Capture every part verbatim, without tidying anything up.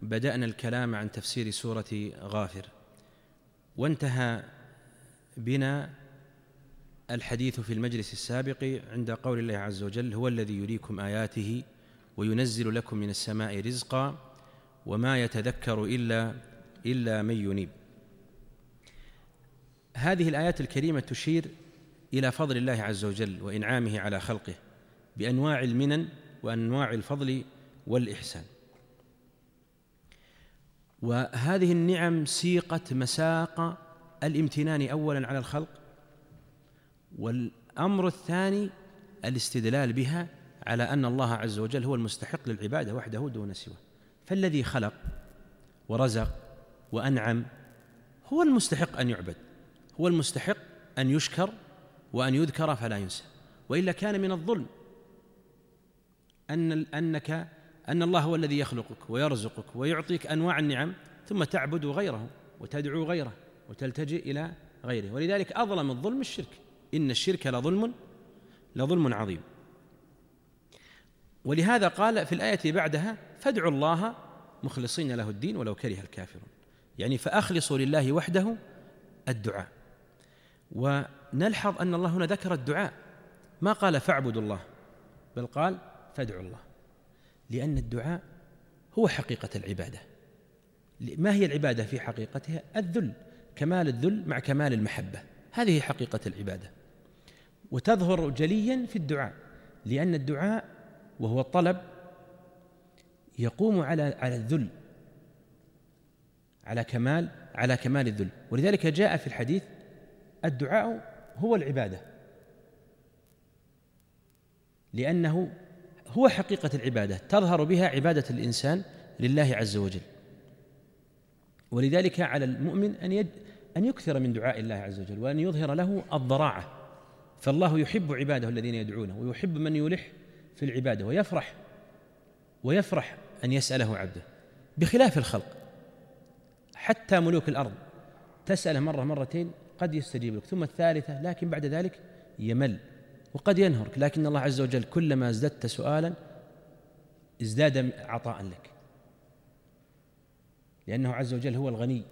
بدأنا الكلام عن تفسير سورة غافر، وانتهى بنا الحديث في المجلس السابق عند قول الله عز وجل: هو الذي يريكم آياته وينزل لكم من السماء رزقا وما يتذكر إلا إلا من ينيب. هذه الآيات الكريمة تشير إلى فضل الله عز وجل وإنعامه على خلقه بأنواع المنن وأنواع الفضل والإحسان، وهذه النعم سيقت مساق الامتنان أولا على الخلق، والأمر الثاني الاستدلال بها على أن الله عز وجل هو المستحق للعبادة وحده دون سواه، فالذي خلق ورزق وأنعم هو المستحق أن يعبد، هو المستحق أن يشكر وأن يذكر فلا ينسى، وإلا كان من الظلم أن أنك أن الله هو الذي يخلقك ويرزقك ويعطيك أنواع النعم ثم تعبد غيره وتدعو غيره وتلتجئ إلى غيره، ولذلك أظلم الظلم الشرك، إن الشرك لظلم لظلم عظيم. ولهذا قال في الآية بعدها: فادعوا الله مخلصين له الدين ولو كره الكافرون، يعني فأخلصوا لله وحده الدعاء. ونلحظ أن الله هنا ذكر الدعاء، ما قال فاعبدوا الله، بل قال فادعوا الله، لأن الدعاء هو حقيقة العبادة. ما هي العبادة في حقيقتها؟ الذل، كمال الذل مع كمال المحبة، هذه حقيقة العبادة، وتظهر جليا في الدعاء، لأن الدعاء وهو الطلب يقوم على على الذل، على كمال على كمال الذل. ولذلك جاء في الحديث: الدعاء هو العبادة، لأنه هو حقيقة العبادة، تظهر بها عبادة الإنسان لله عز وجل. ولذلك على المؤمن أن يد أن يكثر من دعاء الله عز وجل، وأن يظهر له الضراعة، فالله يحب عباده الذين يدعونه، ويحب من يلح في العبادة، ويفرح ويفرح أن يسأله عبده، بخلاف الخلق. حتى ملوك الأرض تسأله مرة مرتين قد يستجيب لك، ثم الثالثة، لكن بعد ذلك يمل وقد ينهرك، لكن الله عز وجل كلما ازددت سؤالا ازداد عطاء لك، لأنه عز وجل هو الغني.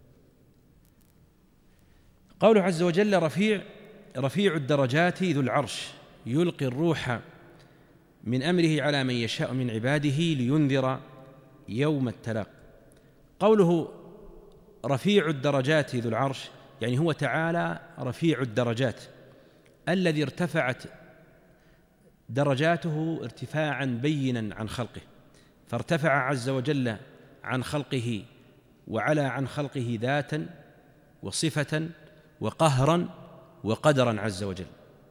قوله عز وجل: رفيع رفيع الدرجات ذو العرش يلقي الروح من أمره على من يشاء من عباده لينذر يوم التلاق. قوله رفيع الدرجات ذو العرش يعني هو تعالى رفيع الدرجات الذي ارتفعت درجاته ارتفاعا بينا عن خلقه، فارتفع عز وجل عن خلقه وعلى عن خلقه ذاتا وصفة وقهرا وقدرا عز وجل.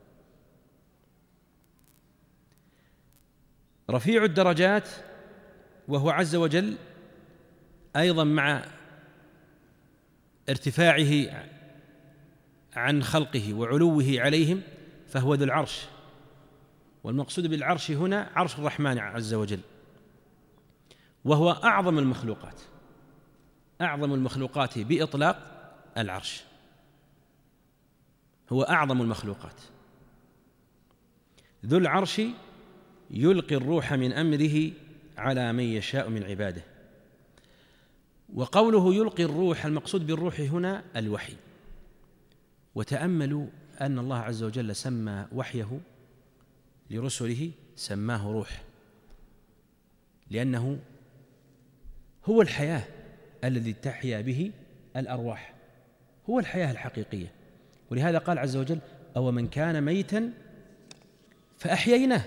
رفيع الدرجات وهو عز وجل أيضا مع ارتفاعه عن خلقه وعلوه عليهم فهو ذو العرش، والمقصود بالعرش هنا عرش الرحمن عز وجل، وهو أعظم المخلوقات، أعظم المخلوقات بإطلاق العرش، هو أعظم المخلوقات. ذو العرش يلقي الروح من أمره على من يشاء من عباده. وقوله يلقي الروح المقصود بالروح هنا الوحي، وتأملوا أن الله عز وجل سمى وحيه لرسله سماه روح، لأنه هو الحياة الذي تحيا به الأرواح، هو الحياة الحقيقية. ولهذا قال عز وجل: أو من كان ميتا فأحييناه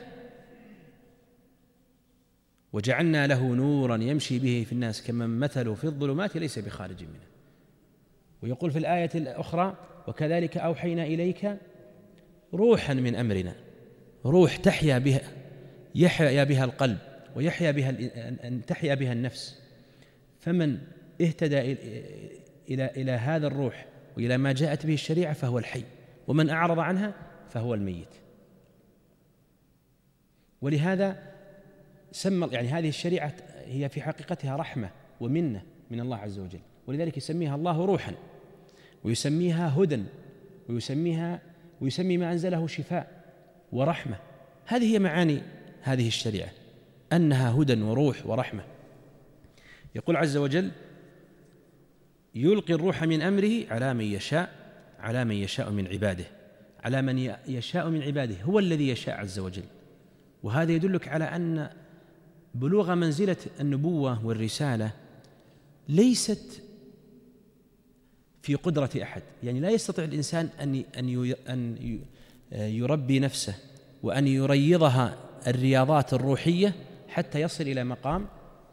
وجعلنا له نورا يمشي به في الناس كمن مثله في الظلمات ليس بخارج منه. ويقول في الآية الأخرى: وكذلك أوحينا إليك روحا من أمرنا، روح تحيا بها يحيا بها القلب ويحيا بها أن تحيا بها النفس. فمن اهتدى إلى إلى هذا الروح وإلى ما جاءت به الشريعة فهو الحي، ومن أعرض عنها فهو الميت. ولهذا سمى يعني هذه الشريعة هي في حقيقتها رحمة ومنة من الله عز وجل، ولذلك يسميها الله روحا، ويسميها هدى، ويسميها ويسمي ما أنزله شفاء ورحمة. هذه هي معاني هذه الشريعة، أنها هدى وروح ورحمة. يقول عز وجل يلقي الروح من أمره على من يشاء على من يشاء من عباده، على من يشاء من عباده، هو الذي يشاء عز وجل. وهذا يدلك على أن بلوغ منزلة النبوة والرسالة ليست في قدرة أحد، يعني لا يستطيع الإنسان أن أن يربي نفسه وأن يريضها الرياضات الروحية حتى يصل إلى مقام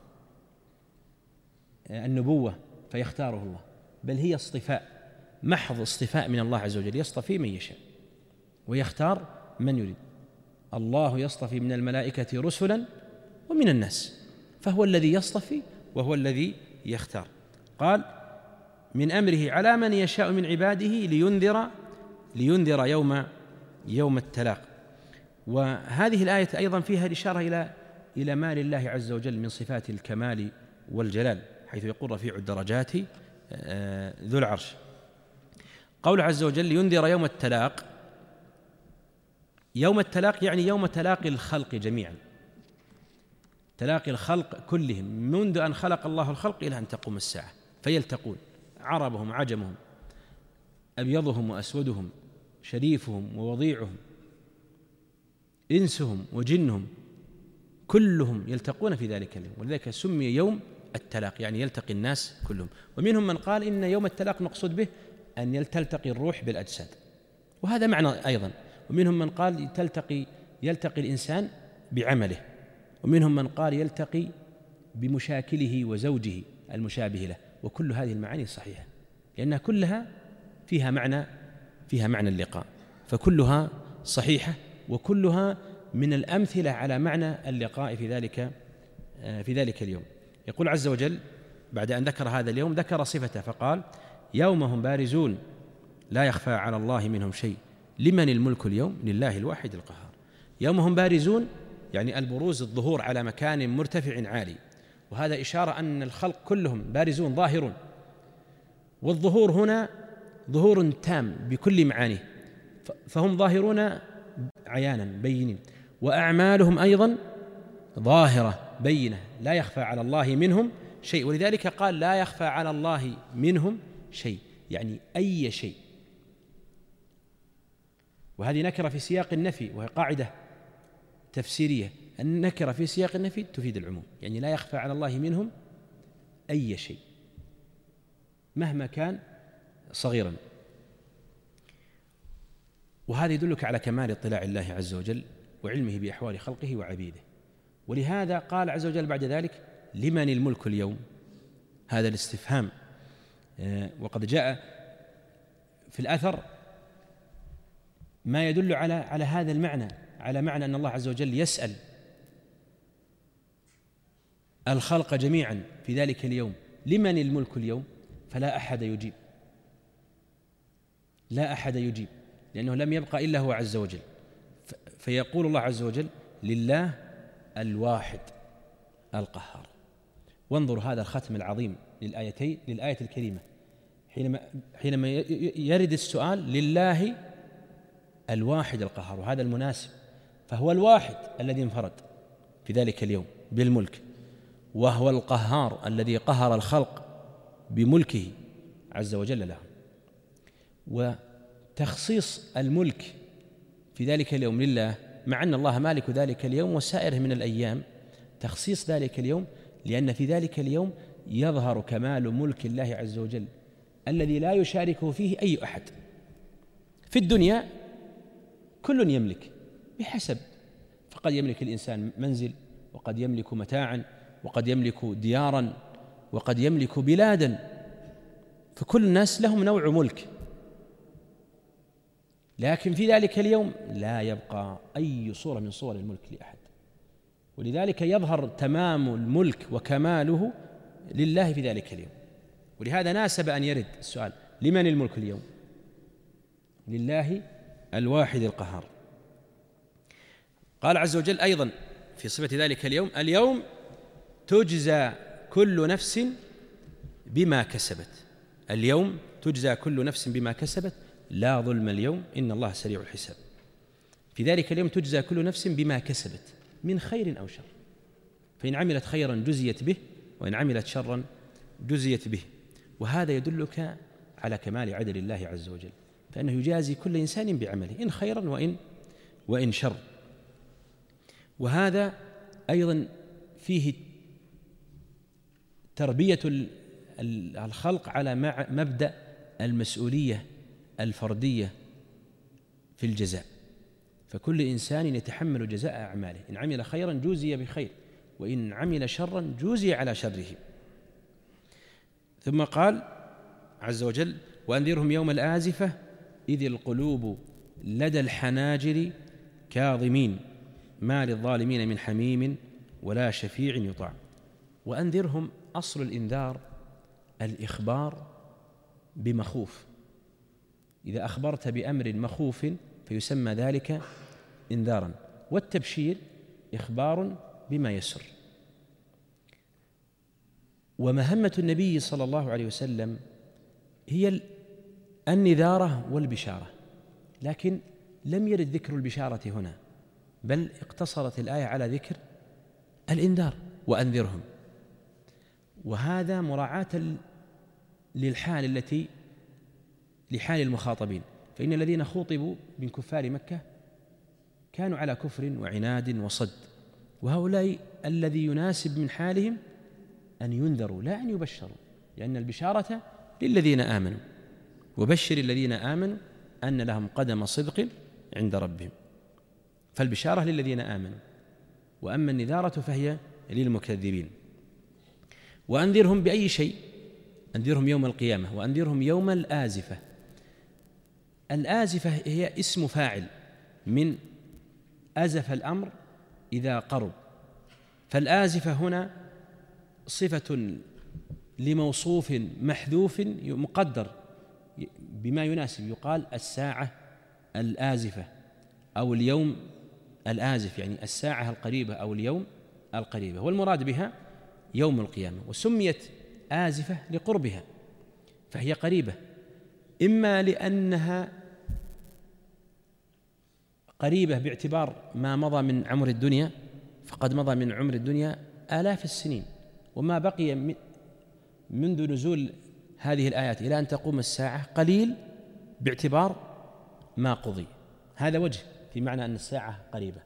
النبوة فيختاره الله، بل هي اصطفاء محض، اصطفاء من الله عز وجل، يصطفي من يشاء ويختار من يريد. الله يصطفي من الملائكة رسلا ومن الناس، فهو الذي يصطفي وهو الذي يختار. قال من أمره على من يشاء من عباده لينذر لينذر يوم يوم التلاق. وهذه الآية أيضا فيها الإشارة إلى إلى ما لله عز وجل من صفات الكمال والجلال، حيث يقول رفيع الدرجات ذو العرش. قول عز وجل لينذر يوم التلاق، يوم التلاق يعني يوم تلاقي الخلق جميعا، تلاقي الخلق كلهم منذ أن خلق الله الخلق إلى أن تقوم الساعة، فيلتقون عربهم عجمهم، أبيضهم وأسودهم، شريفهم ووضيعهم، إنسهم وجنهم، كلهم يلتقون في ذلك اليوم، ولذلك سمي يوم التلاق، يعني يلتقي الناس كلهم. ومنهم من قال إن يوم التلاق مقصود به أن تلتقي الروح بالأجساد، وهذا معنى أيضا. ومنهم من قال تلتقي يلتقي الإنسان بعمله، ومنهم من قال يلتقي بمشاكله وزوجه المشابه له. وكل هذه المعاني صحيحة، لأنها كلها فيها معنى فيها معنى اللقاء، فكلها صحيحة وكلها من الأمثلة على معنى اللقاء في ذلك في ذلك اليوم. يقول عز وجل بعد أن ذكر هذا اليوم ذكر صفته فقال يوم هم بارزون لا يخفى على الله منهم شيء لمن الملك اليوم لله الواحد القهار. يوم هم بارزون يعني البروز، الظهور على مكان مرتفع عالي، وهذا إشارة أن الخلق كلهم بارزون ظاهرون، والظهور هنا ظهور تام بكل معانيه، فهم ظاهرون عيانا بينين، وأعمالهم أيضا ظاهرة بينة لا يخفى على الله منهم شيء. ولذلك قال لا يخفى على الله منهم شيء، يعني أي شيء، وهذه نكرة في سياق النفي، وهي قاعدة تفسيرية، النكرة في سياق النفي تفيد العموم، يعني لا يخفى على الله منهم أي شيء مهما كان صغيرا. وهذا يدلك على كمال اطلاع الله عز وجل وعلمه بأحوال خلقه وعبيده. ولهذا قال عز وجل بعد ذلك لمن الملك اليوم، هذا الاستفهام. وقد جاء في الأثر ما يدل على على هذا المعنى، على معنى أن الله عز وجل يسأل الخلق جميعا في ذلك اليوم لمن الملك اليوم، فلا أحد يجيب، لا أحد يجيب، لأنه لم يبقى إلا هو عز وجل. فيقول الله عز وجل لله الواحد القهار. وانظروا هذا الختم العظيم للآيتين للآية الكريمة، حينما حينما يرد السؤال لله الواحد القهار، وهذا المناسب، فهو الواحد الذي انفرد في ذلك اليوم بالملك، وهو القهار الذي قهر الخلق بملكه عز وجل لهم. وتخصيص الملك في ذلك اليوم لله، مع أن الله مالك ذلك اليوم وسائره من الأيام، تخصيص ذلك اليوم لأن في ذلك اليوم يظهر كمال ملك الله عز وجل الذي لا يشاركه فيه أي أحد. في الدنيا كل يملك بحسب، فقد يملك الإنسان منزل، وقد يملك متاعا، وقد يملك ديارا، وقد يملك بلادا، فكل الناس لهم نوع ملك. لكن في ذلك اليوم لا يبقى أي صورة من صور الملك لأحد، ولذلك يظهر تمام الملك وكماله لله في ذلك اليوم. ولهذا ناسب أن يرد السؤال لمن الملك اليوم؟ لله الواحد القهار. قال عز وجل أيضا في صفة ذلك اليوم اليوم تجزى كل نفس بما كسبت، اليوم تجزى كل نفس بما كسبت لا ظلم اليوم إن الله سريع الحساب. في ذلك اليوم تجزى كل نفس بما كسبت من خير أو شر، فإن عملت خيرا جزيت به، وإن عملت شرا جزيت به. وهذا يدلك على كمال عدل الله عز وجل، فإنه يجازي كل إنسان بعمله إن خيرا وإن وإن شر. وهذا أيضا فيه تربية الخلق على مبدأ المسؤولية الفردية في الجزاء، فكل إنسان يتحمل جزاء أعماله، إن عمل خيرا جوزي بخير، وإن عمل شرا جوزي على شره. ثم قال عز وجل: وأنذرهم يوم الآزفة إذ القلوب لدى الحناجر كاظمين ما للظالمين من حميم ولا شفيع يطاع. وأنذرهم، أصل الإنذار الإخبار بمخوف، إذا أخبرت بأمر مخوف فيسمى ذلك إنذارا، والتبشير إخبار بما يسر. ومهمة النبي صلى الله عليه وسلم هي النذارة والبشارة، لكن لم يرد ذكر البشارة هنا، بل اقتصرت الآية على ذكر الإنذار: وأنذرهم. وهذا مراعاة للحال التي لحال المخاطبين، فإن الذين خوطبوا من كفار مكة كانوا على كفر وعناد وصد، وهؤلاء الذي يناسب من حالهم أن ينذروا لا أن يبشروا، لأن البشارة للذين آمنوا، وبشر الذين آمنوا أن لهم قدم صدق عند ربهم. فالبشارة للذين آمنوا، وأما النذارة فهي للمكذبين. وأنذرهم بأي شيء؟ أنذرهم يوم القيامة، وأنذرهم يوم الآزفة. الآزفة هي اسم فاعل من أزف الأمر إذا قرب، فالآزفة هنا صفة لموصوف محذوف مقدر بما يناسب، يقال الساعة الآزفة أو اليوم الآزف، يعني الساعة القريبة أو اليوم القريبة، والمراد بها يوم القيامة. وسميت آزفة لقربها، فهي قريبة، إما لأنها قريبة باعتبار ما مضى من عمر الدنيا، فقد مضى من عمر الدنيا آلاف السنين، وما بقي منذ نزول هذه الآيات إلى أن تقوم الساعة قليل باعتبار ما قضي. هذا وجه في معنى أن الساعة قريبة.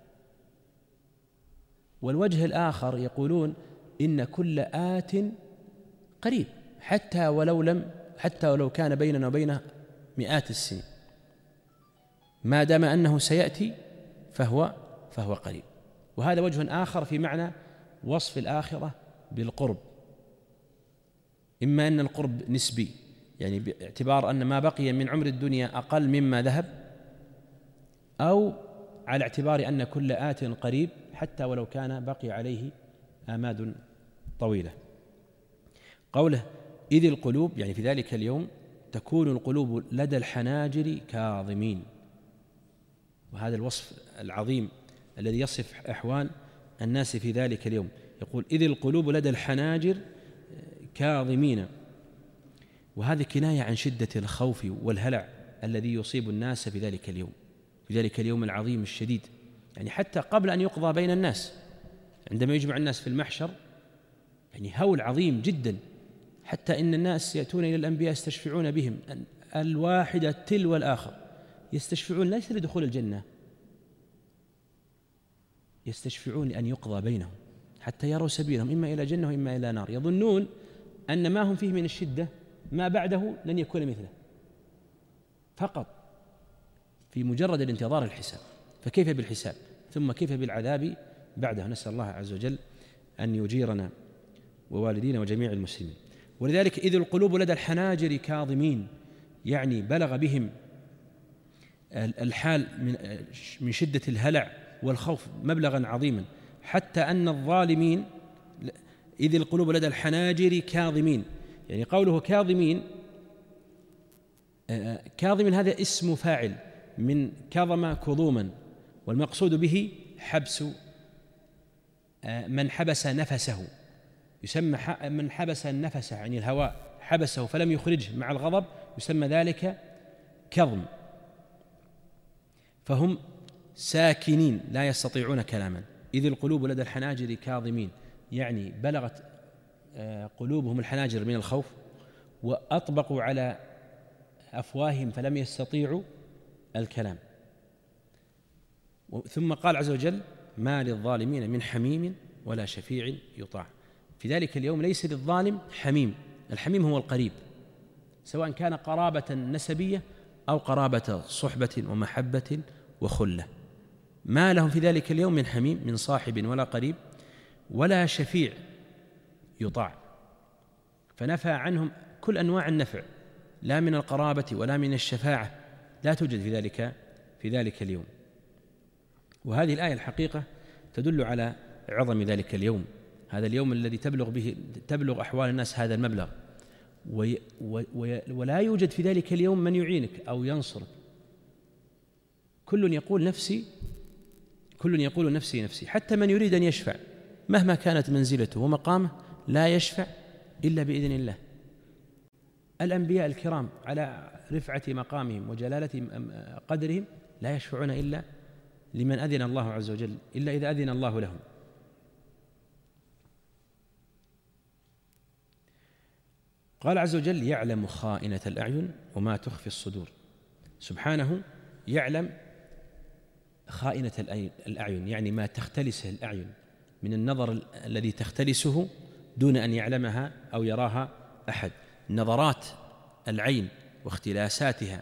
والوجه الآخر يقولون إن كل آت قريب، حتى ولو لم حتى ولو كان بيننا وبينه مئات السنين، ما دام أنه سيأتي فهو فهو قريب. وهذا وجه آخر في معنى وصف الآخرة بالقرب، إما أن القرب نسبي، يعني باعتبار أن ما بقي من عمر الدنيا أقل مما ذهب، أو على اعتبار أن كل آت قريب حتى ولو كان بقي عليه آماد طويلة. قوله إذ القلوب، يعني في ذلك اليوم تكون القلوب لدى الحناجر كاظمين، وهذا الوصف العظيم الذي يصف أحوال الناس في ذلك اليوم. يقول إذ القلوب لدى الحناجر كاظمين، وهذه كناية عن شدة الخوف والهلع الذي يصيب الناس في ذلك اليوم، في ذلك اليوم العظيم الشديد. يعني حتى قبل أن يقضى بين الناس، عندما يجمع الناس في المحشر، يعني هول عظيم جدا، حتى إن الناس يأتون إلى الأنبياء يستشفعون بهم الواحدة تلو الآخر، يستشفعون ليس لدخول الجنة، يستشفعون لأن يقضى بينهم حتى يروا سبيلهم إما إلى جنة وإما إلى نار، يظنون أن ما هم فيه من الشدة ما بعده لن يكون مثله، فقط في مجرد الانتظار الحساب. فكيف بالحساب؟ ثم كيف بالعذاب بعده؟ نسأل الله عز وجل أن يجيرنا ووالدينا وجميع المسلمين. ولذلك إذ القلوب لدى الحناجر كاظمين، يعني بلغ بهم الحال من شدة الهلع والخوف مبلغا عظيما، حتى أن الظالمين إذ القلوب لدى الحناجر كاظمين، يعني قوله كاظمين، كاظمين هذا اسم فاعل من كظم كظوما، والمقصود به حبس من حبس نفسه، يسمى من حبس النفس، يعني الهواء حبسه فلم يخرجه مع الغضب، يسمى ذلك كظم. فهم ساكنين لا يستطيعون كلاما. إذ القلوب لدى الحناجر كاظمين، يعني بلغت قلوبهم الحناجر من الخوف، وأطبقوا على أفواههم فلم يستطيعوا الكلام. ثم قال عز وجل: ما للظالمين من حميم ولا شفيع يطاع. في ذلك اليوم ليس للظالم حميم، الحميم هو القريب، سواء كان قرابة نسبية أو قرابة صحبة ومحبة وخلة. ما لهم في ذلك اليوم من حميم، من صاحب ولا قريب، ولا شفيع يطاع، فنفى عنهم كل أنواع النفع، لا من القرابة ولا من الشفاعة، لا توجد في ذلك في ذلك اليوم. وهذه الآية الحقيقة تدل على عظم ذلك اليوم، هذا اليوم الذي تبلغ به تبلغ أحوال الناس هذا المبلغ، وي وي ولا يوجد في ذلك اليوم من يعينك أو ينصرك. كل يقول نفسي كل يقول نفسي نفسي، حتى من يريد أن يشفع مهما كانت منزلته ومقامه لا يشفع إلا بإذن الله. الأنبياء الكرام على رفعة مقامهم وجلالة قدرهم لا يشفعون إلا لمن أذن الله عز وجل، إلا إذا أذن الله لهم. قال عز وجل: يعلم خائنة الأعين وما تخفي الصدور. سبحانه يعلم خائنة الأعين، يعني ما تختلسه الأعين من النظر الذي تختلسه دون أن يعلمها أو يراها أحد. نظرات العين واختلاساتها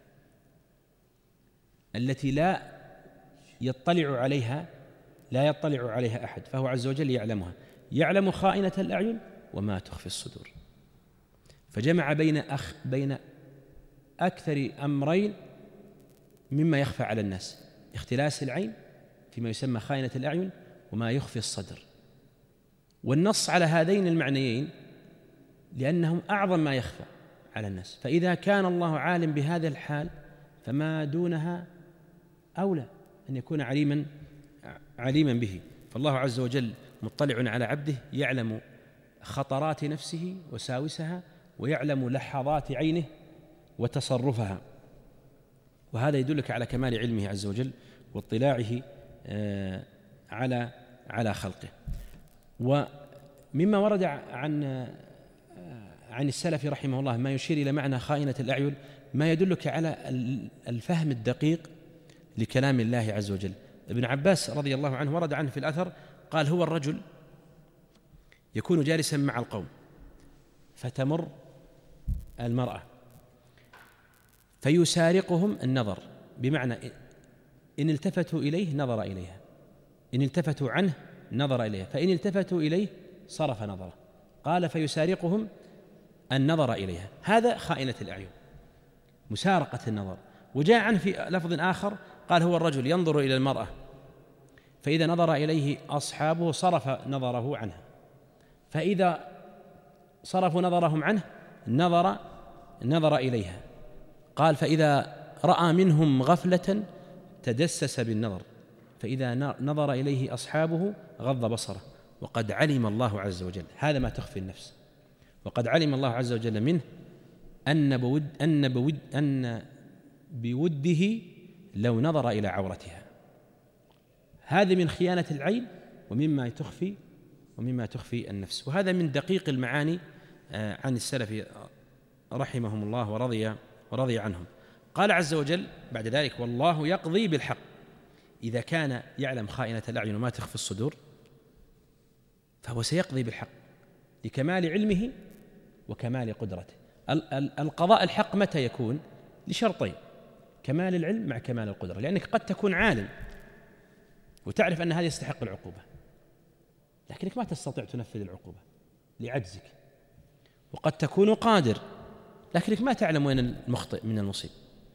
التي لا يطلع عليها لا يطلع عليها أحد، فهو عز وجل يعلمها. يعلم خائنة الأعين وما تخفي الصدور، فجمع بين أخ بين أكثر أمرين مما يخفى على الناس: اختلاس العين فيما يسمى خائنة الأعين، وما يخفي الصدر. والنص على هذين المعنيين لأنهم أعظم ما يخفى على الناس، فإذا كان الله عالم بهذا الحال فما دونها أولى أن يكون عليما عليما به. فالله عز وجل مطلع على عبده، يعلم خطرات نفسه وساوسها، ويعلم لحظات عينه وتصرفها، وهذا يدلك على كمال علمه عز وجل واطلاعه على على خلقه. ومما ورد عن عن السلف رحمه الله ما يشير إلى معنى خائنة الأعين، ما يدلك على الفهم الدقيق لكلام الله عز وجل. ابن عباس رضي الله عنه ورد عنه في الأثر قال: هو الرجل يكون جالسا مع القوم فتمر المرأة فيسارقهم النظر، بمعنى إن التفتوا إليه نظر إليها، إن التفتوا عنه نظر إليها، فإن التفتوا إليه صرف نظره. قال: فيسارقهم النظر إليها. هذا خائنة الأعين، مسارقة النظر. وجاء عنه في لفظ آخر قال: هو الرجل ينظر إلى المرأة فإذا نظر إليه أصحابه صرف نظره عنها، فإذا صرفوا نظرهم عنه نظر نظر إليها. قال: فإذا رأى منهم غفلة تدسس بالنظر، فإذا نظر إليه أصحابه غض بصره. وقد علم الله عز وجل، هذا ما تخفي النفس، وقد علم الله عز وجل منه أن بود أن بود أن بوده لو نظر إلى عورتها. هذا من خيانة العين ومما تخفي ومما تخفي النفس. وهذا من دقيق المعاني عن السلف رحمهم الله ورضي ورضي عنهم. قال عز وجل بعد ذلك: والله يقضي بالحق. إذا كان يعلم خائنة الأعين وما تخفي الصدور فهو سيقضي بالحق لكمال علمه وكمال قدرته. القضاء الحق متى يكون؟ لشرطين: كمال العلم مع كمال القدرة، لأنك قد تكون عالم وتعرف أن هذا يستحق العقوبة، لكنك ما تستطيع تنفذ العقوبة لعجزك. وقد تكون قادر لكنك ما تعلم وين المخطئ من المصيب،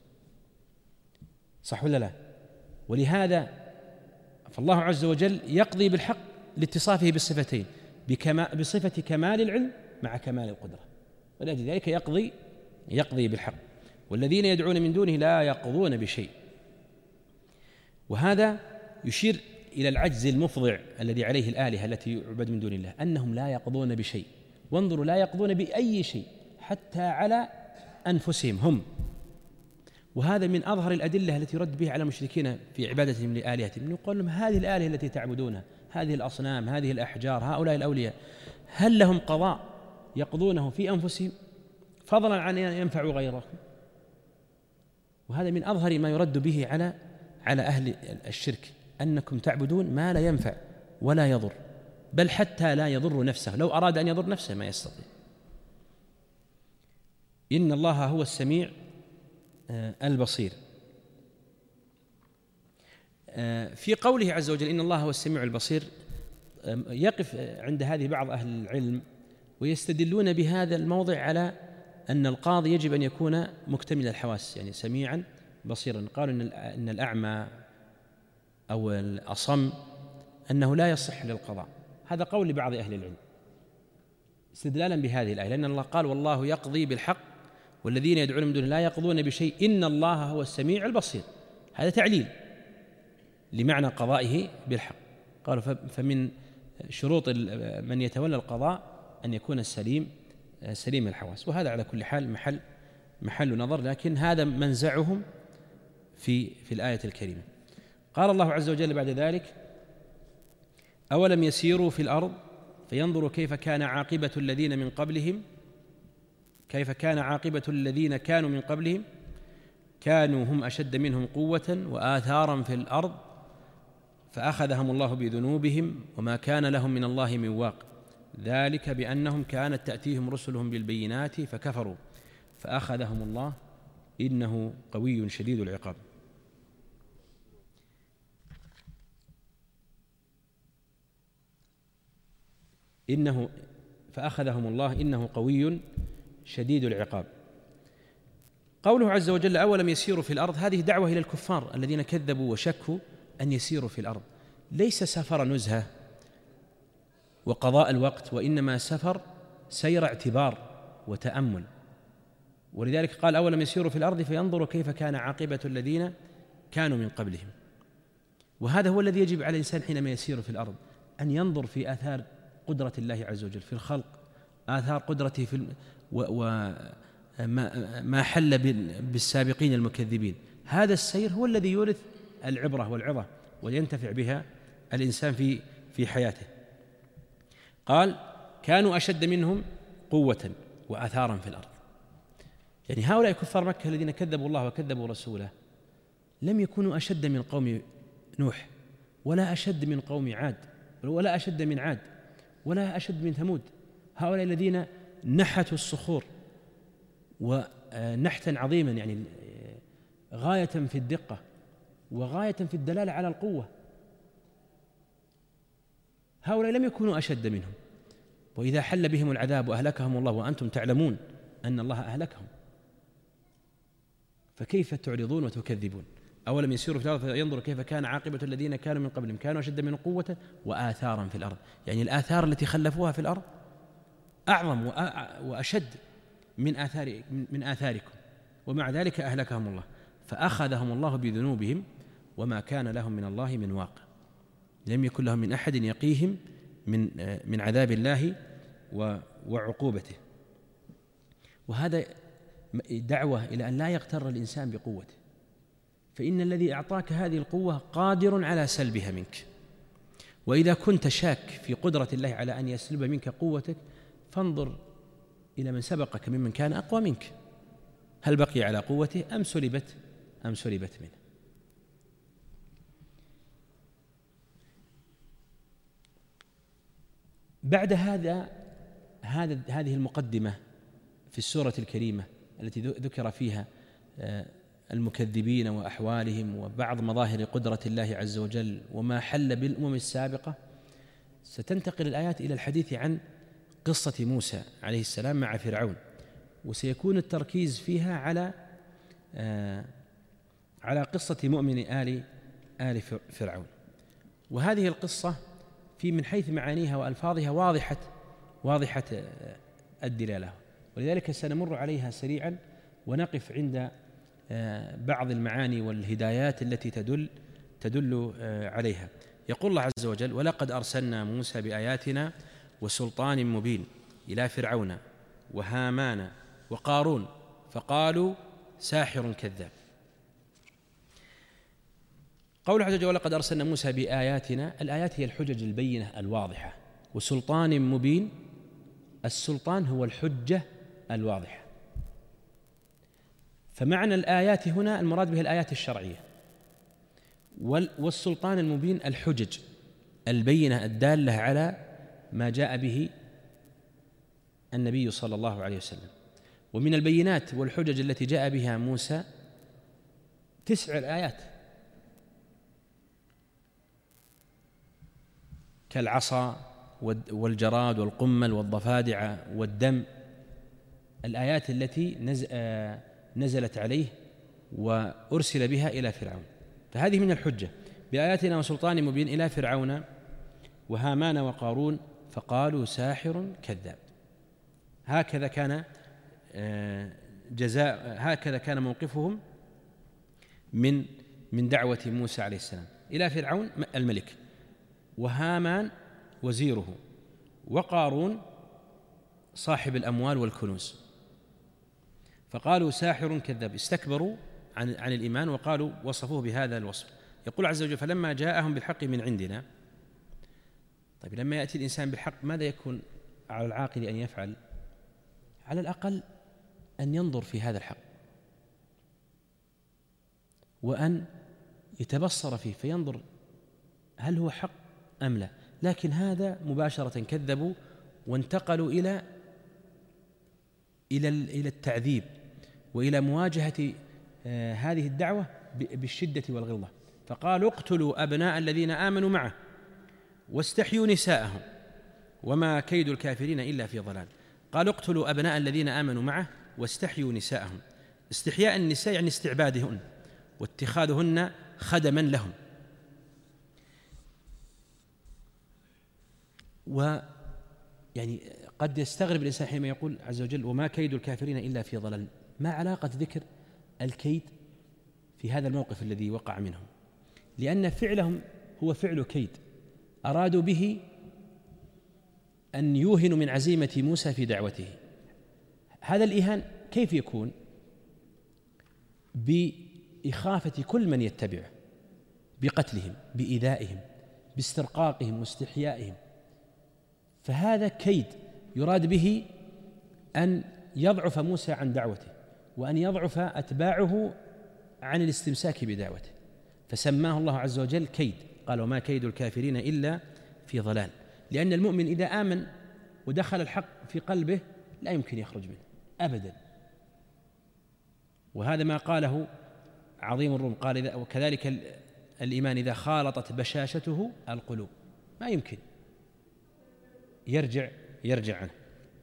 صح ولا لا؟ ولهذا فالله عز وجل يقضي بالحق لاتصافه بالصفتين، بصفة كمال العلم مع كمال القدرة، ولأجل ذلك يقضي يقضي بالحق. والذين يدعون من دونه لا يقضون بشيء. وهذا يشير إلى العجز المفضع الذي عليه الآلهة التي يعبد من دون الله، أنهم لا يقضون بشيء. وانظروا، لا يقضون بأي شيء حتى على أنفسهم هم. وهذا من أظهر الأدلة التي يرد بها على المشركين في عبادتهم لآلهتهم، يقول لهم: هذه الآلهة التي تعبدونها هذه الأصنام، هذه الأحجار، هؤلاء الأولياء، هل لهم قضاء يقضونه في أنفسهم فضلا عن أن ينفعوا غيرهم؟ وهذا من أظهر ما يرد به على على أهل الشرك، أنكم تعبدون ما لا ينفع ولا يضر، بل حتى لا يضر نفسه، لو أراد أن يضر نفسه ما يستطيع. إن الله هو السميع البصير. في قوله عز وجل إن الله هو السميع البصير يقف عند هذه بعض أهل العلم ويستدلون بهذا الموضع على أن القاضي يجب أن يكون مكتمل الحواس، يعني سميعا بصيرا. قالوا إن الأعمى أو الأصم أنه لا يصح للقضاء، هذا قول لبعض أهل العلم استدلالا بهذه الآية، لأن الله قال والله يقضي بالحق والذين يدعون من دونه لا يقضون بشيء إن الله هو السميع البصير، هذا تعليل لمعنى قضائه بالحق. قالوا فمن شروط من يتولى القضاء أن يكون السليم سليم الحواس، وهذا على كل حال محل محل نظر، لكن هذا منزعهم في في الآية الكريمة. قال الله عز وجل بعد ذلك أولم يسيروا في الأرض فينظروا كيف كان عاقبة الذين من قبلهم كيف كان عاقبة الذين كانوا من قبلهم كانوا هم أشد منهم قوة وآثارا في الأرض فأخذهم الله بذنوبهم وما كان لهم من الله من واق ذلك بأنهم كانت تأتيهم رسلهم بالبينات فكفروا فأخذهم الله إنه قوي شديد العقاب. إنه فأخذهم الله إنه قوي شديد العقاب. قوله عز وجل أولم يسيروا في الأرض، هذه دعوة إلى الكفار الذين كذبوا وشكوا أن يسيروا في الأرض، ليس سفر نزهة وقضاء الوقت، وإنما سفر سير اعتبار وتأمل. ولذلك قال أولم يسيروا في الأرض فينظروا كيف كان عاقبة الذين كانوا من قبلهم. وهذا هو الذي يجب على الإنسان حينما يسير في الأرض، أن ينظر في آثار قدرة الله عز وجل في الخلق، آثار قدرته في وما حل بالسابقين المكذبين. هذا السير هو الذي يورث العبرة والعظة وينتفع بها الإنسان في في حياته. قال كانوا أشد منهم قوة وآثارا في الأرض، يعني هؤلاء كفار مكة الذين كذبوا الله وكذبوا رسوله لم يكونوا أشد من قوم نوح ولا أشد من قوم عاد ولا أشد من عاد ولا أشد من ثمود. هؤلاء الذين نحتوا الصخور ونحتا عظيما، يعني غاية في الدقة وغاية في الدلالة على القوة، هؤلاء لم يكونوا أشد منهم. وإذا حل بهم العذاب وأهلكهم الله وأنتم تعلمون أن الله أهلكهم، فكيف تعرضون وتكذبون؟ أولم يسيروا في الأرض فينظروا كيف كان عاقبة الذين كانوا من قبلهم كانوا أشد منهم قوة وآثارا في الأرض، يعني الآثار التي خلفوها في الأرض أعظم وأشد من آثار من آثاركم، ومع ذلك أهلكهم الله فأخذهم الله بذنوبهم وما كان لهم من الله من واق، لم يكن لهم من أحد يقيهم من من عذاب الله وعقوبته. وهذا دعوة إلى أن لا يغتر الإنسان بقوته، فإن الذي أعطاك هذه القوة قادر على سلبها منك. وإذا كنت شاك في قدرة الله على أن يسلب منك قوتك فانظر إلى من سبقك ممن كان أقوى منك، هل بقي على قوته أم سلبت أم سلبت منه. بعد هذا هذا هذه المقدمة في السورة الكريمة التي ذكر فيها المكذبين وأحوالهم وبعض مظاهر قدرة الله عز وجل وما حل بالأمم السابقة، ستنتقل الآيات إلى الحديث عن قصة موسى عليه السلام مع فرعون، وسيكون التركيز فيها على على قصة مؤمن آل آل فرعون. وهذه القصة في من حيث معانيها وألفاظها واضحة واضحة الدلالة، ولذلك سنمر عليها سريعا ونقف عند بعض المعاني والهدايات التي تدل تدل عليها. يقول الله عز وجل ولقد أرسلنا موسى بآياتنا وسلطان مبين إلى فرعون وهامان وقارون فقالوا ساحر كذاب. قوله عز وجل ولقد أرسلنا موسى بآياتنا، الآيات هي الحجج البينة الواضحة، وسلطان مبين، السلطان هو الحجة الواضحة. فمعنى الآيات هنا المراد به الآيات الشرعية، والسلطان المبين الحجج البينة الدالة على ما جاء به النبي صلى الله عليه وسلم. ومن البينات والحجج التي جاء بها موسى تسع الآيات كالعصا والجراد والقمل والضفادع والدم، الآيات التي نزلت عليه وأرسل بها إلى فرعون. فهذه من الحجة بآياتنا وسلطان مبين إلى فرعون وهامان وقارون فقالوا ساحر كذاب. هكذا كان جزاء، هكذا كان موقفهم من من دعوة موسى عليه السلام إلى فرعون الملك، وهامان وزيره، وقارون صاحب الأموال والكنوز. فقالوا ساحر كذاب، استكبروا عن عن الإيمان وقالوا وصفوه بهذا الوصف. يقول عز وجل فلما جاءهم بالحق من عندنا. طيب لما يأتي الإنسان بالحق ماذا يكون على العاقل أن يفعل؟ على الأقل أن ينظر في هذا الحق وأن يتبصر فيه فينظر هل هو حق أم لا. لكن هذا مباشرة كذبوا وانتقلوا إلى إلى إلى التعذيب وإلى مواجهة آه هذه الدعوة بالشدة والغلظة. فقالوا اقتلوا أبناء الذين آمنوا معه واستحيوا نساءهم وما كيد الكافرين إلا في ضلال. قالوا اقتلوا أبناء الذين آمنوا معه واستحيوا نساءهم. استحياء النساء يعني استعبادهن واتخاذهن خدما لهم. ويعني قد يستغرب الإنسان حينما يقول عز وجل وما كيد الكافرين إلا في ضلال، ما علاقة ذكر الكيد في هذا الموقف الذي وقع منهم؟ لأن فعلهم هو فعل كيد، أرادوا به أن يوهنوا من عزيمة موسى في دعوته. هذا الإيهان كيف يكون؟ بإخافة كل من يتبعه، بقتلهم، بإيذائهم، باسترقاقهم واستحيائهم. فهذا كيد يراد به أن يضعف موسى عن دعوته وأن يضعف أتباعه عن الاستمساك بدعوته، فسماه الله عز وجل كيد. قال وما كيد الكافرين إلا في ضلال، لأن المؤمن إذا آمن ودخل الحق في قلبه لا يمكن يخرج منه أبدا. وهذا ما قاله عظيم الروم، قال إذا وكذلك الإيمان إذا خالطت بشاشته القلوب ما يمكن يرجع يرجع عنه.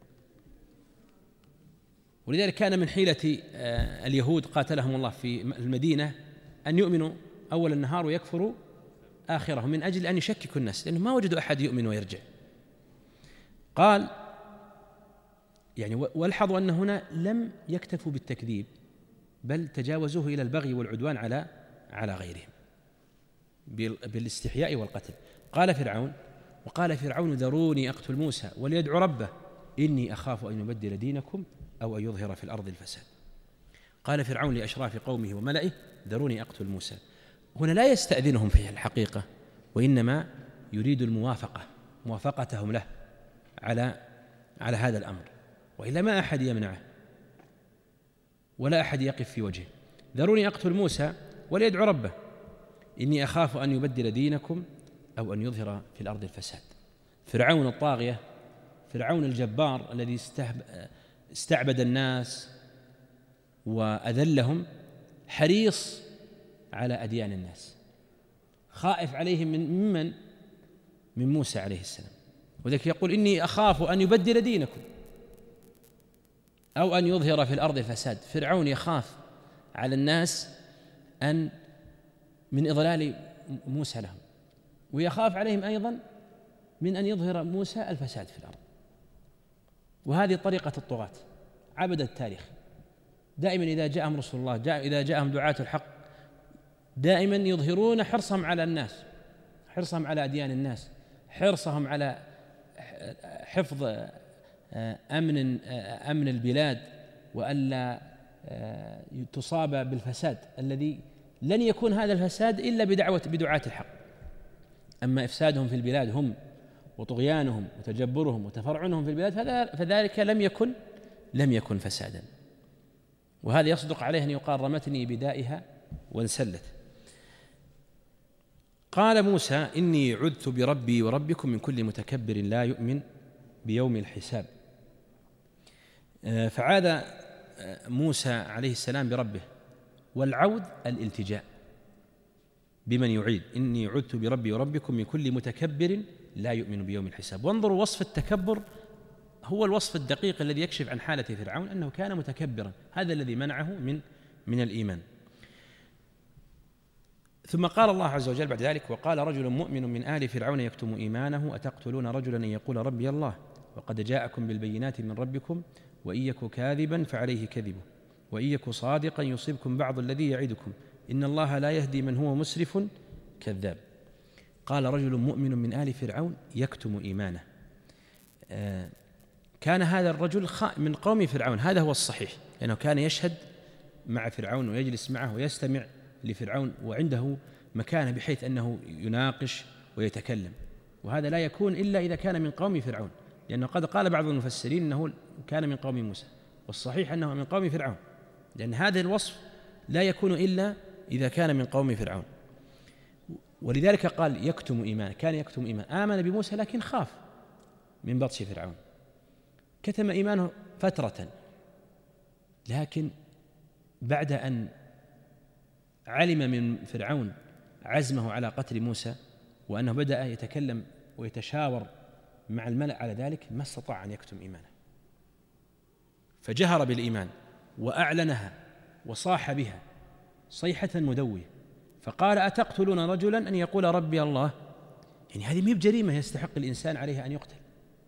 ولذلك كان من حيلة اليهود قاتلهم الله في المدينة أن يؤمنوا أول النهار ويكفروا آخره، من أجل أن يشككوا الناس، لأنه ما وجدوا أحد يؤمن ويرجع. قال يعني والحظوا أن هنا لم يكتفوا بالتكذيب بل تجاوزوه إلى البغي والعدوان على على غيرهم بالاستحياء والقتل. قال فرعون وقال فرعون ذروني أقتل موسى وليدعو ربه إني أخاف أن يبدل دينكم أو أن يظهر في الأرض الفساد. قال فرعون لأشراف قومه وملئه ذروني أقتل موسى. هنا لا يستأذنهم في الحقيقة، وإنما يريد الموافقة، موافقتهم له على على هذا الأمر، وإلا ما أحد يمنعه ولا أحد يقف في وجهه. ذروني أقتل موسى وليدعو ربه إني أخاف أن يبدل دينكم أو أن يظهر في الأرض الفساد. فرعون الطاغية، فرعون الجبار الذي استعبد الناس وأذلهم، حريص على أديان الناس، خائف عليهم من ممن من موسى عليه السلام. وذلك يقول إني أخاف أن يبدل دينكم أو أن يظهر في الأرض الفساد. فرعون يخاف على الناس أن من إضلال موسى لهم، ويخاف عليهم أيضا من أن يظهر موسى الفساد في الأرض. وهذه طريقة الطغاة عبد التاريخ، دائما إذا جاءهم رسول الله، جاء إذا جاءهم دعاة الحق، دائما يظهرون حرصهم على الناس، حرصهم على أديان الناس، حرصهم على حفظ أمن أمن البلاد، وألا تصاب بالفساد الذي لن يكون هذا الفساد إلا بدعوة بدعاة الحق. أما إفسادهم في البلاد هم وطغيانهم وتجبرهم وتفرعنهم في البلاد فذلك لم يكن لم يكن فسادا. وهذا يصدق عليه أن يقال رمتني بدائها وانسلت. قال موسى إني عذت بربي وربكم من كل متكبر لا يؤمن بيوم الحساب. فعاد موسى عليه السلام بربه، والعوذ الالتجاء بمن يعيد، إني عذت بربي وربكم من كل متكبر لا يؤمن بيوم الحساب. وانظروا وصف التكبر هو الوصف الدقيق الذي يكشف عن حالة فرعون أنه كان متكبرا، هذا الذي منعه من من الإيمان. ثم قال الله عز وجل بعد ذلك وقال رجل مؤمن من آل فرعون يكتم إيمانه أتقتلون رجلا أن يقول ربي الله وقد جاءكم بالبينات من ربكم وإن يك كاذبا فعليه كذبه وإن يك صادقا يصيبكم بعض الذي يعدكم إن الله لا يهدي من هو مسرف كذاب. قال رجل مؤمن من آل فرعون يكتم إيمانه. آه كان هذا الرجل من قوم فرعون، هذا هو الصحيح، لأنه كان يشهد مع فرعون ويجلس معه ويستمع لفرعون وعنده مكانة بحيث أنه يناقش ويتكلم، وهذا لا يكون إلا إذا كان من قوم فرعون، لأنه قد قال بعض المفسرين أنه كان من قوم موسى، والصحيح أنه من قوم فرعون، لأن هذا الوصف لا يكون إلا إذا كان من قوم فرعون. ولذلك قال يكتم إيمان، كان يكتم إيمان، آمن بموسى لكن خاف من بطش فرعون، كتم إيمانه فترة، لكن بعد أن علم من فرعون عزمه على قتل موسى وأنه بدأ يتكلم ويتشاور مع الملأ على ذلك ما استطاع أن يكتم إيمانه، فجهر بالإيمان وأعلنها وصاح بها صيحة مدوية، فقال أتقتلون رجلا أن يقول ربي الله. يعني هذه مي بجريمة يستحق الإنسان عليها أن يقتل،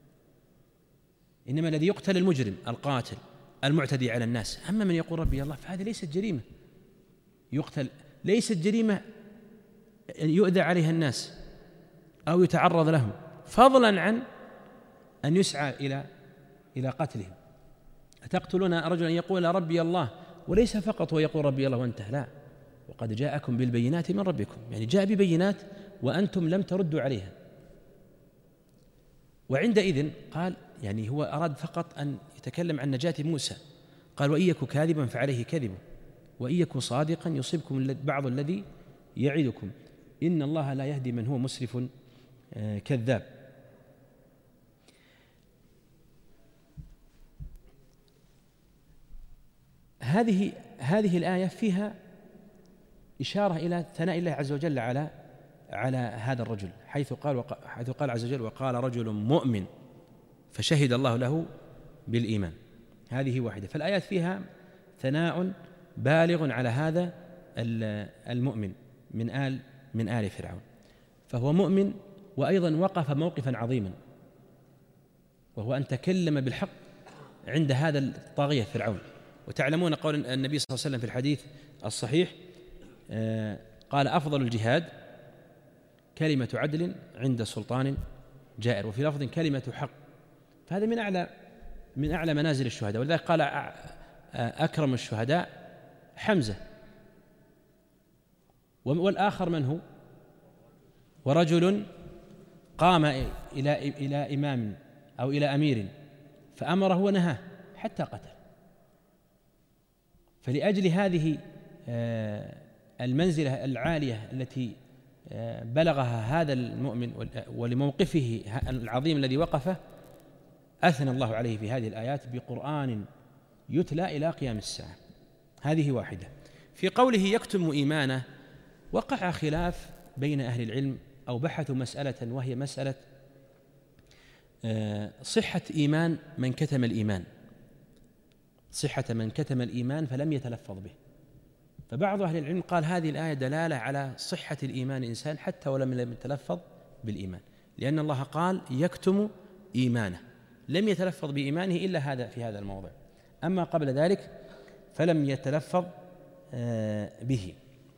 إنما الذي يقتل المجرم القاتل المعتدي على الناس، أما من يقول ربي الله فهذه ليست جريمة يقتل، ليست جريمة يؤذى عليها الناس أو يتعرض لهم، فضلا عن أن يسعى إلى إلى قتلهم. أتقتلون رجلا أن يقول ربي الله، وليس فقط ويقول ربي الله وانتهى، لا، وقد جاءكم بالبينات من ربكم، يعني جاء ببينات وأنتم لم تردوا عليها. وعندئذ قال، يعني هو أراد فقط أن يتكلم عن نجاة موسى، قال وإن يك كاذبا فعليه كذبه وإن يك صادقا يصيبكم بعض الذي يعدكم إن الله لا يهدي من هو مسرف كذاب. هذه هذه الآية فيها إشارة إلى ثناء الله عز وجل على على هذا الرجل، حيث قال حيث قال عز وجل وقال رجل مؤمن فشهد الله له بالإيمان. هذه واحدة، فالآيات فيها ثناء بالغ على هذا المؤمن من آل من آل فرعون، فهو مؤمن وأيضا وقف موقفا عظيما، وهو أن تكلم بالحق عند هذا الطاغية فرعون. وتعلمون قول النبي صلى الله عليه وسلم في الحديث الصحيح قال أفضل الجهاد كلمة عدل عند سلطان جائر، وفي لفظ كلمة حق، فهذا من أعلى من أعلى منازل الشهداء. ولذلك قال أكرم الشهداء حمزة، والآخر من هو؟ ورجل قام إلى إلى إمام أو إلى أمير فأمره ونهاه حتى قتل. فلأجل هذه المنزلة العالية التي بلغها هذا المؤمن ولموقفه العظيم الذي وقفه، أثنى الله عليه في هذه الآيات بقرآن يتلى إلى قيام الساعة. هذه واحدة. في قوله يكتم إيمانه وقع خلاف بين أهل العلم أو بحثوا مسألة، وهي مسألة صحة إيمان من كتم الإيمان، صحة من كتم الإيمان فلم يتلفظ به. فبعض أهل العلم قال هذه الآية دلالة على صحة الإيمان الإنسان حتى ولم يتلفظ بالإيمان، لأن الله قال يكتم إيمانه، لم يتلفظ بإيمانه إلا هذا في هذا الموضع، أما قبل ذلك فلم يتلفظ به.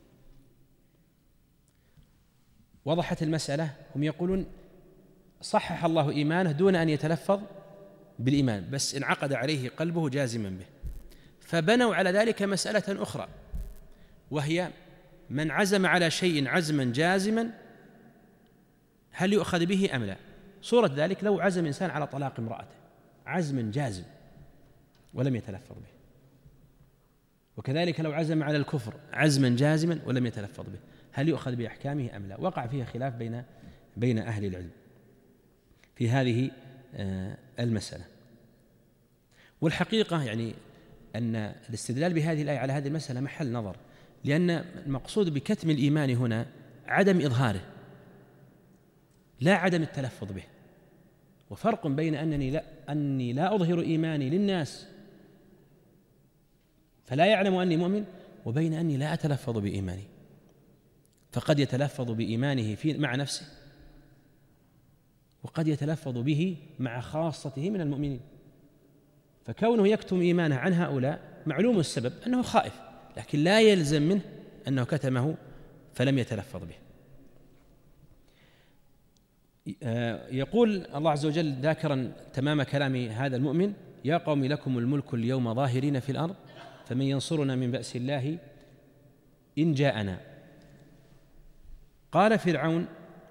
وضحت المسألة. هم يقولون صحح الله إيمانه دون أن يتلفظ بالإيمان، بس انعقد عليه قلبه جازما به، فبنوا على ذلك مسألة أخرى، وهي من عزم على شيء عزما جازما هل يؤخذ به أم لا؟ صورة ذلك لو عزم إنسان على طلاق امرأته عزما جازم ولم يتلفظ به، وكذلك لو عزم على الكفر عزما جازما ولم يتلفظ به هل يؤخذ بأحكامه أم لا؟ وقع فيها خلاف بين بين أهل العلم في هذه المسألة. والحقيقة يعني أن الاستدلال بهذه الآية على هذه المسألة محل نظر، لأن المقصود بكتم الإيمان هنا عدم إظهاره لا عدم التلفظ به، وفرق بين أنني لا أني لا أظهر إيماني للناس فلا يعلم أني مؤمن، وبين أني لا أتلفظ بإيماني، فقد يتلفظ بإيمانه في مع نفسه وقد يتلفظ به مع خاصته من المؤمنين، فكونه يكتم إيمانه عن هؤلاء معلوم السبب أنه خائف، لكن لا يلزم منه أنه كتمه فلم يتلفظ به. يقول الله عز وجل ذاكرا تمام كلام هذا المؤمن: يا قوم لكم الملك اليوم ظاهرين في الأرض فمن ينصرنا من بأس الله إن جاءنا. قال فرعون: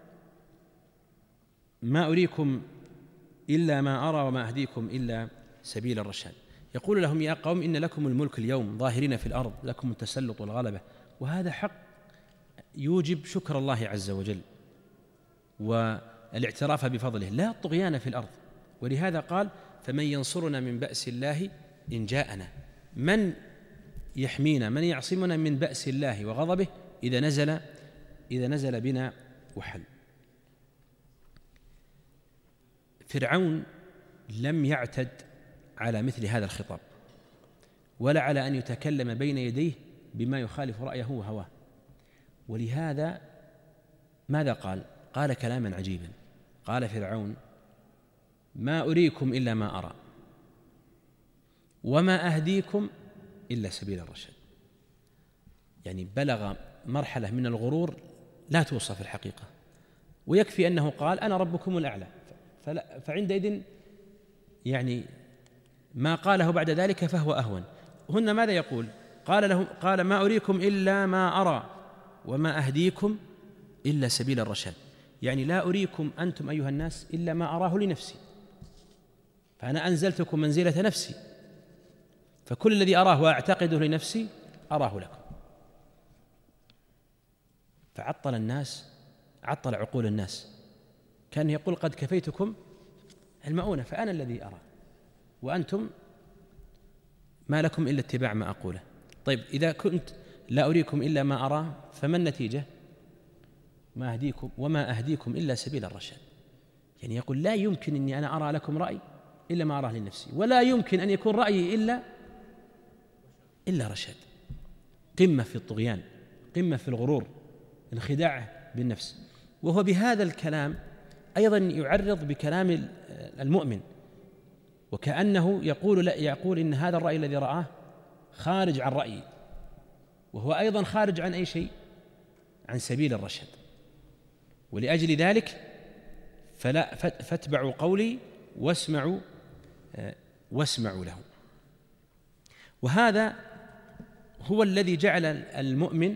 ما أريكم إلا ما أرى وما أهديكم إلا سبيل الرشاد. يقول لهم: يا قوم إن لكم الملك اليوم ظاهرين في الأرض، لكم التسلط والغلبة، وهذا حق يوجب شكر الله عز وجل والاعتراف بفضله لا الطغيان في الأرض. ولهذا قال: فمن ينصرنا من بأس الله إن جاءنا، من يحمينا من يعصمنا من بأس الله وغضبه إذا نزل إذا نزل بنا وحل. فرعون لم يعتد على مثل هذا الخطاب ولا على أن يتكلم بين يديه بما يخالف رأيه وهواه، ولهذا ماذا قال؟ قال كلاما عجيبا. قال فرعون: ما أريكم إلا ما أرى وما أهديكم إلا سبيل الرشاد. يعني بلغ مرحلة من الغرور لا توصف الحقيقة، ويكفي أنه قال: أنا ربكم الأعلى، فعندئذ يعني ما قاله بعد ذلك فهو أهون. هنا ماذا يقول؟ قال لهم قال: ما أريكم إلا ما أرى وما أهديكم إلا سبيل الرشاد. يعني لا أريكم أنتم أيها الناس إلا ما أراه لنفسي، فأنا أنزلتكم منزلة نفسي، فكل الذي أراه وأعتقده لنفسي أراه لكم. فعطل الناس عطل عقول الناس، كان يقول: قد كفيتكم المؤونة، فأنا الذي أرى وأنتم ما لكم إلا اتباع ما أقوله. طيب إذا كنت لا أريكم إلا ما أرى فما النتيجة؟ ما أهديكم وما أهديكم إلا سبيل الرشاد. يعني يقول: لا يمكن أني أنا أرى لكم رأي إلا ما أراه لنفسي، ولا يمكن أن يكون رأيي إلا إلا رشاد. قمة في الطغيان، قمة في الغرور، انخداع بالنفس. وهو بهذا الكلام أيضا يعرض بكلام المؤمن، وكأنه يقول لا يقول إن هذا الرأي الذي رآه خارج عن رأيي، وهو أيضا خارج عن أي شيء؟ عن سبيل الرشاد. ولأجل ذلك فلا فاتبعوا قولي واسمعوا واسمعوا له. وهذا هو الذي جعل المؤمن،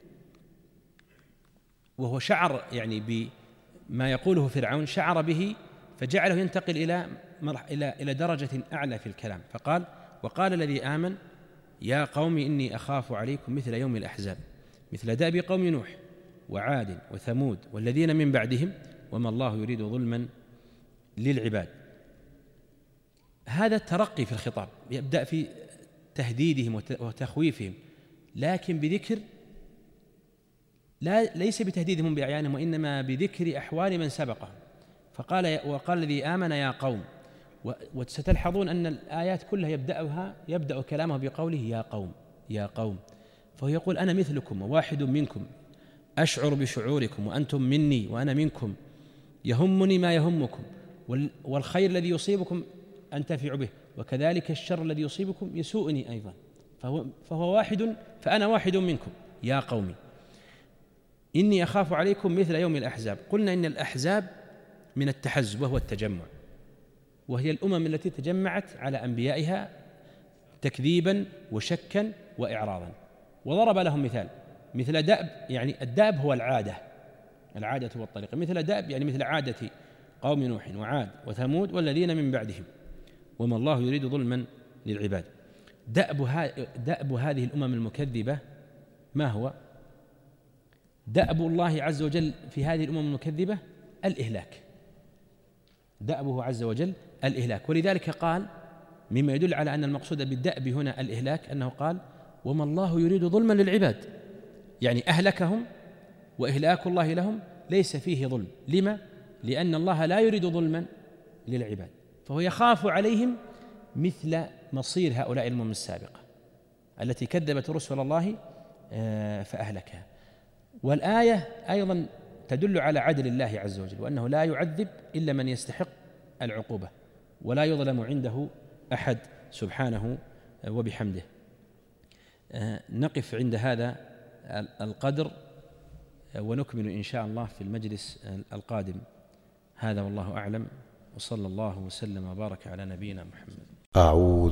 وهو شعر يعني بما يقوله فرعون، شعر به فجعله ينتقل إلى إلى إلى درجة أعلى في الكلام، فقال: وقال الذي آمن يا قوم إني أخاف عليكم مثل يوم الأحزاب مثل دأب قوم نوح وعاد وثمود والذين من بعدهم وما الله يريد ظلما للعباد. هذا الترقي في الخطاب، يبدأ في تهديدهم وتخويفهم، لكن بذكر لا ليس بتهديدهم بأعيانهم، وإنما بذكر أحوال من سبقهم. فقال: وقال الذي آمن يا قوم. وستلحظون أن الآيات كلها يبدأها يبدأ كلامه بقوله يا قوم يا قوم، فهو يقول: أنا مثلكم وواحد منكم، أشعر بشعوركم وأنتم مني وأنا منكم، يهمني ما يهمكم، والخير الذي يصيبكم أنتفع به، وكذلك الشر الذي يصيبكم يسوءني أيضا، فهو, فهو واحد فأنا واحد منكم يا قومي إني أخاف عليكم مثل يوم الأحزاب. قلنا إن الأحزاب من التحزب وهو التجمع، وهي الأمم التي تجمعت على أنبيائها تكذيبا وشكا وإعراضا. وضرب لهم مثال مثل دأب، يعني الدأب هو العادة، العادة والطريقة، مثل دأب يعني مثل عادة قوم نوح وعاد وثمود والذين من بعدهم وما الله يريد ظلما للعباد. دأب, دأب هذه الأمم المكذبة ما هو؟ دأب الله عز وجل في هذه الأمم المكذبة الإهلاك، دأبه عز وجل الإهلاك. ولذلك قال مما يدل على أن المقصود بالدأب هنا الإهلاك أنه قال وما الله يريد ظلما للعباد، يعني أهلكهم وإهلاك الله لهم ليس فيه ظلم. لما؟ لأن الله لا يريد ظلما للعباد، فهو يخاف عليهم مثل مصير هؤلاء الأمم السابقة التي كذبت رسل الله فأهلكها. والآية أيضا تدل على عدل الله عز وجل وأنه لا يعذب إلا من يستحق العقوبة ولا يظلم عنده أحد سبحانه وبحمده. نقف عند هذا القدر ونكمل إن شاء الله في المجلس القادم. هذا والله أعلم، وصلى الله وسلم وبارك على نبينا محمد. أعوذ